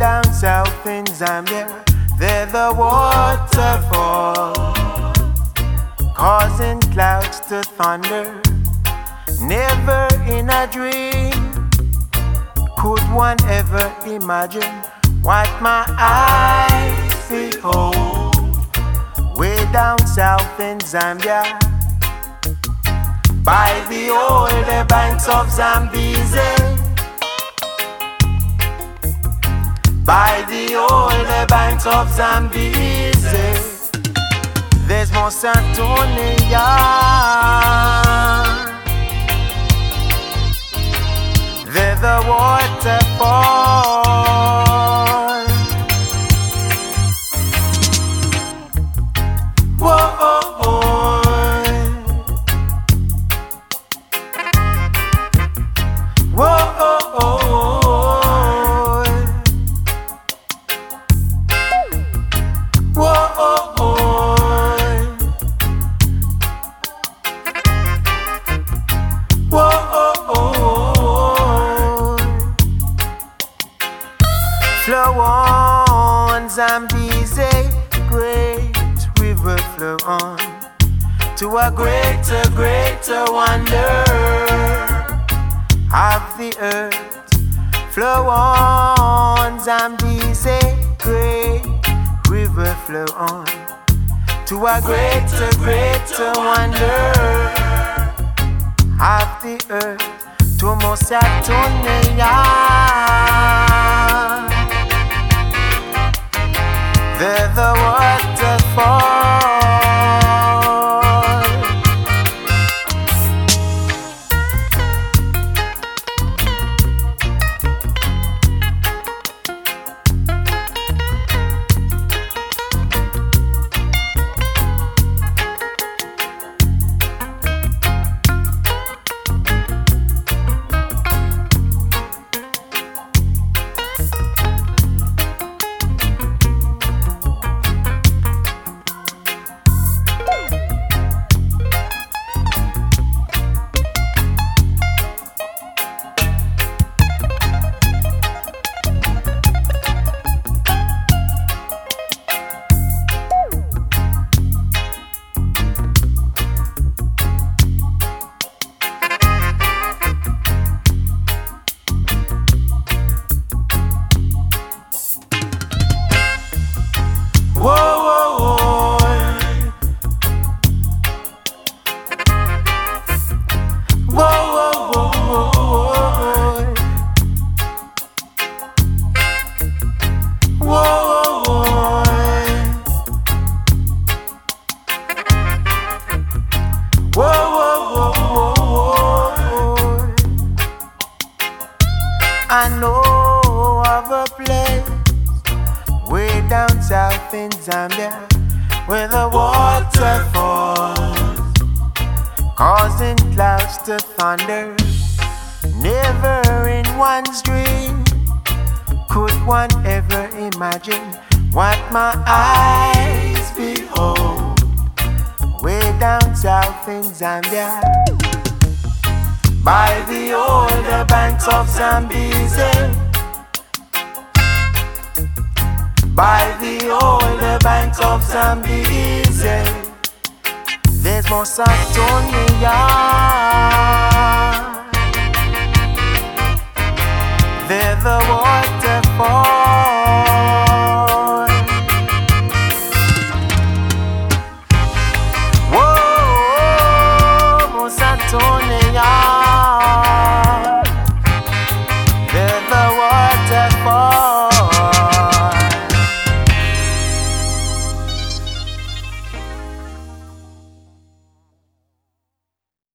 down south in Zambia, they're the waterfall, causing clouds to thunder. Never in a dream could one ever imagine what my eyes behold. Way down south in Zambia, by the older banks of Zambezi, by the older banks of Zambezi, there's more Santonia. They're the waterfall. Whoa, oh, oh. Whoa, oh, oh. Whoa, oh, oh. Whoa, oh, oh. Flow on, Zambezi, great river, flow on to a greater, greater wonder of the earth. Flow on, Zambezi, great river, flow on to a greater, greater wonder of the earth. To Mosatonia, they're the waterfall. I know of a place way down south in Zambia where the water falls, causing clouds to thunder. Never in one's dream could one ever imagine what my eyes behold. Way down south in Zambia, by the older banks of Zambezi, by the older banks of Zambezi, there's more Santonia. They're the waterfall.